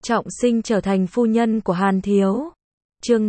Trọng sinh trở thành phu nhân của Hàn Thiếu. Chương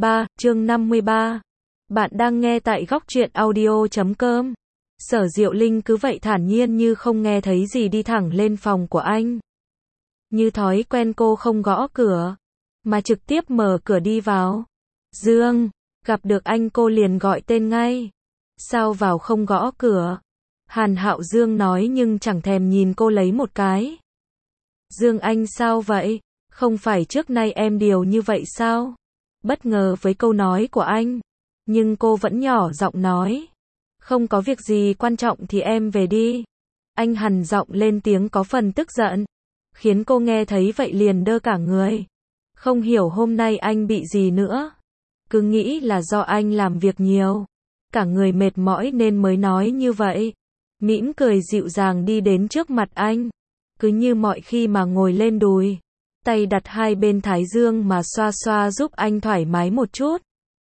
53. Bạn đang nghe tại góc truyện audio.com. Sở Diệu Linh cứ vậy thản nhiên như không nghe thấy gì đi thẳng lên phòng của anh. Như thói quen cô không gõ cửa, mà trực tiếp mở cửa đi vào. Dương, gặp được anh cô liền gọi tên ngay. Sao vào không gõ cửa? Hàn Hạo Dương nói nhưng chẳng thèm nhìn cô lấy một cái. Dương anh sao vậy? Không phải trước nay em điều như vậy sao? Bất ngờ với câu nói của anh, nhưng cô vẫn nhỏ giọng nói. Không có việc gì quan trọng thì em về đi. Anh hằn giọng lên tiếng có phần tức giận, khiến cô nghe thấy vậy liền đơ cả người. Không hiểu hôm nay anh bị gì nữa. Cứ nghĩ là do anh làm việc nhiều, cả người mệt mỏi nên mới nói như vậy. Mỉm cười dịu dàng đi đến trước mặt anh, cứ như mọi khi mà ngồi lên đùi, tay đặt hai bên thái dương mà xoa xoa giúp anh thoải mái một chút.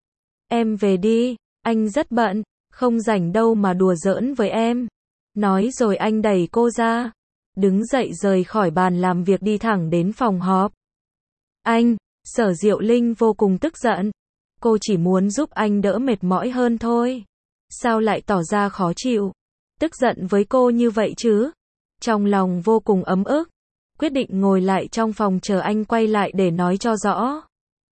Em về đi, anh rất bận, không rảnh đâu mà đùa giỡn với em. Nói rồi anh đẩy cô ra, đứng dậy rời khỏi bàn làm việc đi thẳng đến phòng họp. Anh, Sở Diệu Linh vô cùng tức giận. Cô chỉ muốn giúp anh đỡ mệt mỏi hơn thôi. Sao lại tỏ ra khó chịu, tức giận với cô như vậy chứ? Trong lòng vô cùng ấm ức, quyết định ngồi lại trong phòng chờ anh quay lại để nói cho rõ.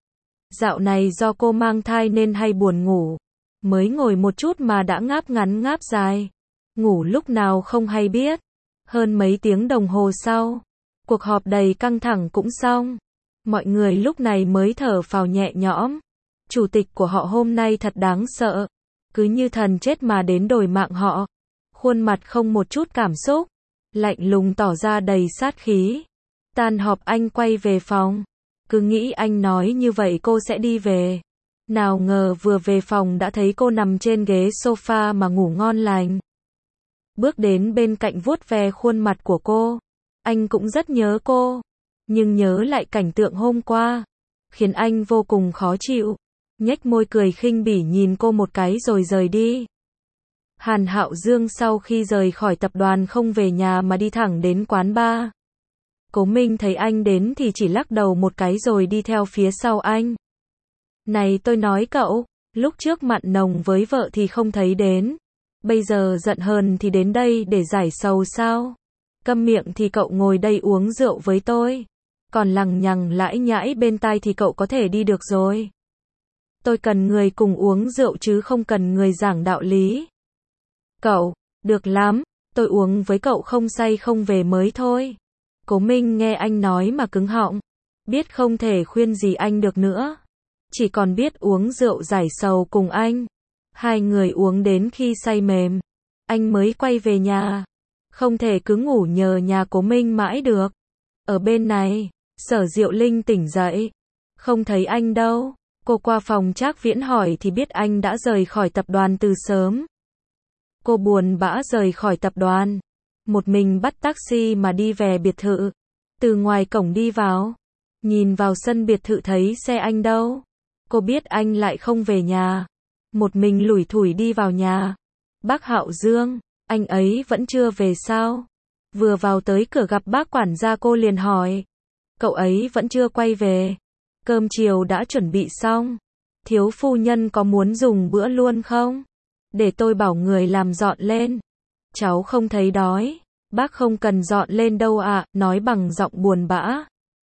Dạo này do cô mang thai nên hay buồn ngủ, mới ngồi một chút mà đã ngáp ngắn ngáp dài, ngủ lúc nào không hay biết. Hơn mấy tiếng đồng hồ sau, cuộc họp đầy căng thẳng cũng xong. Mọi người lúc này mới thở phào nhẹ nhõm. Chủ tịch của họ hôm nay thật đáng sợ, cứ như thần chết mà đến đòi mạng họ. Khuôn mặt không một chút cảm xúc, lạnh lùng tỏ ra đầy sát khí. Tan họp anh quay về phòng, cứ nghĩ anh nói như vậy cô sẽ đi về. Nào ngờ vừa về phòng đã thấy cô nằm trên ghế sofa mà ngủ ngon lành. Bước đến bên cạnh vuốt ve khuôn mặt của cô. Anh cũng rất nhớ cô, nhưng nhớ lại cảnh tượng hôm qua, khiến anh vô cùng khó chịu. Nhếch môi cười khinh bỉ nhìn cô một cái rồi rời đi. Hàn Hạo Dương sau khi rời khỏi tập đoàn không về nhà mà đi thẳng đến quán bar. Cố Minh thấy anh đến thì chỉ lắc đầu một cái rồi đi theo phía sau anh. Này tôi nói cậu, lúc trước mặn nồng với vợ thì không thấy đến, bây giờ giận hờn thì đến đây để giải sầu sao? Câm miệng thì cậu ngồi đây uống rượu với tôi, còn lằng nhằng lãi nhãi bên tai thì cậu có thể đi được rồi. Tôi cần người cùng uống rượu chứ không cần người giảng đạo lý. Cậu, được lắm, tôi uống với cậu không say không về mới thôi. Cố Minh nghe anh nói mà cứng họng, biết không thể khuyên gì anh được nữa, chỉ còn biết uống rượu giải sầu cùng anh. Hai người uống đến khi say mềm, anh mới quay về nhà. Không thể cứ ngủ nhờ nhà Cố Minh mãi được. Ở bên này, Sở Diệu Linh tỉnh dậy, không thấy anh đâu. Cô qua phòng Trác Viễn hỏi thì biết anh đã rời khỏi tập đoàn từ sớm. Cô buồn bã rời khỏi tập đoàn, một mình bắt taxi mà đi về biệt thự. Từ ngoài cổng đi vào, nhìn vào sân biệt thự thấy xe anh đâu. Cô biết anh lại không về nhà, một mình lủi thủi đi vào nhà. Bác Hạo Dương, anh ấy vẫn chưa về sao? Vừa vào tới cửa gặp bác quản gia cô liền hỏi. Cậu ấy vẫn chưa quay về. Cơm chiều đã chuẩn bị xong. Thiếu phu nhân có muốn dùng bữa luôn không? Để tôi bảo người làm dọn lên. Cháu không thấy đói. Bác không cần dọn lên đâu ạ, nói bằng giọng buồn bã.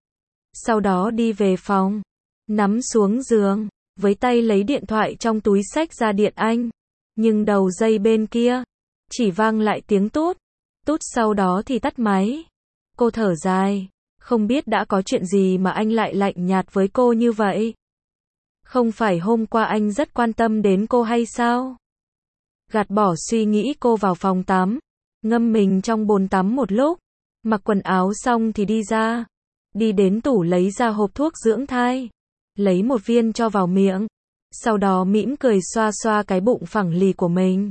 Sau đó đi về phòng, nắm xuống giường, với tay lấy điện thoại trong túi xách ra điện anh. Nhưng đầu dây bên kia, chỉ vang lại tiếng tút, tút sau đó thì tắt máy. Cô thở dài, không biết đã có chuyện gì mà anh lại lạnh nhạt với cô như vậy. Không phải hôm qua anh rất quan tâm đến cô hay sao? Gạt bỏ suy nghĩ cô vào phòng tắm, ngâm mình trong bồn tắm một lúc, mặc quần áo xong thì đi ra. Đi đến tủ lấy ra hộp thuốc dưỡng thai, lấy một viên cho vào miệng, sau đó mỉm cười xoa xoa cái bụng phẳng lì của mình.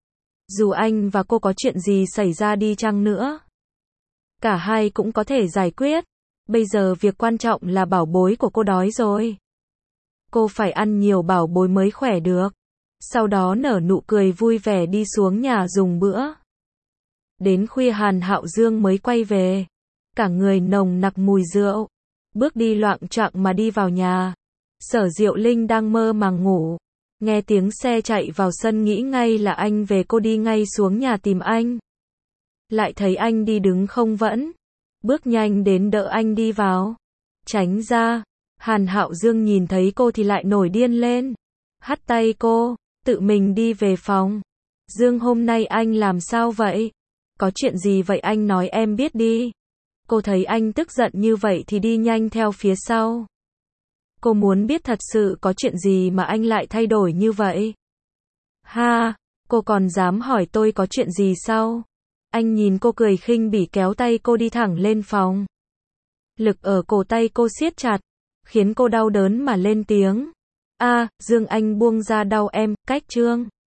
Dù anh và cô có chuyện gì xảy ra đi chăng nữa, cả hai cũng có thể giải quyết. Bây giờ việc quan trọng là bảo bối của cô đói rồi. Cô phải ăn nhiều bảo bối mới khỏe được. Sau đó nở nụ cười vui vẻ đi xuống nhà dùng bữa. Đến khuya Hàn Hạo Dương mới quay về. Cả người nồng nặc mùi rượu. bước đi loạng choạng mà đi vào nhà. Sở Diệu Linh đang mơ màng ngủ, nghe tiếng xe chạy vào sân nghĩ ngay là anh về, cô đi ngay xuống nhà tìm anh. Lại thấy anh đi đứng không vững, bước nhanh đến đỡ anh đi vào. Tránh ra, Hàn Hạo Dương nhìn thấy cô thì lại nổi điên lên, hất tay cô, tự mình đi về phòng. Dương, hôm nay anh làm sao vậy? Có chuyện gì vậy anh nói em biết đi. Cô thấy anh tức giận như vậy thì đi nhanh theo phía sau. Cô muốn biết thật sự có chuyện gì mà anh lại thay đổi như vậy. Ha, cô còn dám hỏi tôi có chuyện gì sao? Anh nhìn cô cười khinh bỉ kéo tay cô đi thẳng lên phòng. Lực ở cổ tay cô siết chặt, khiến cô đau đớn mà lên tiếng. Dương, anh buông ra, đau em, cách Trương.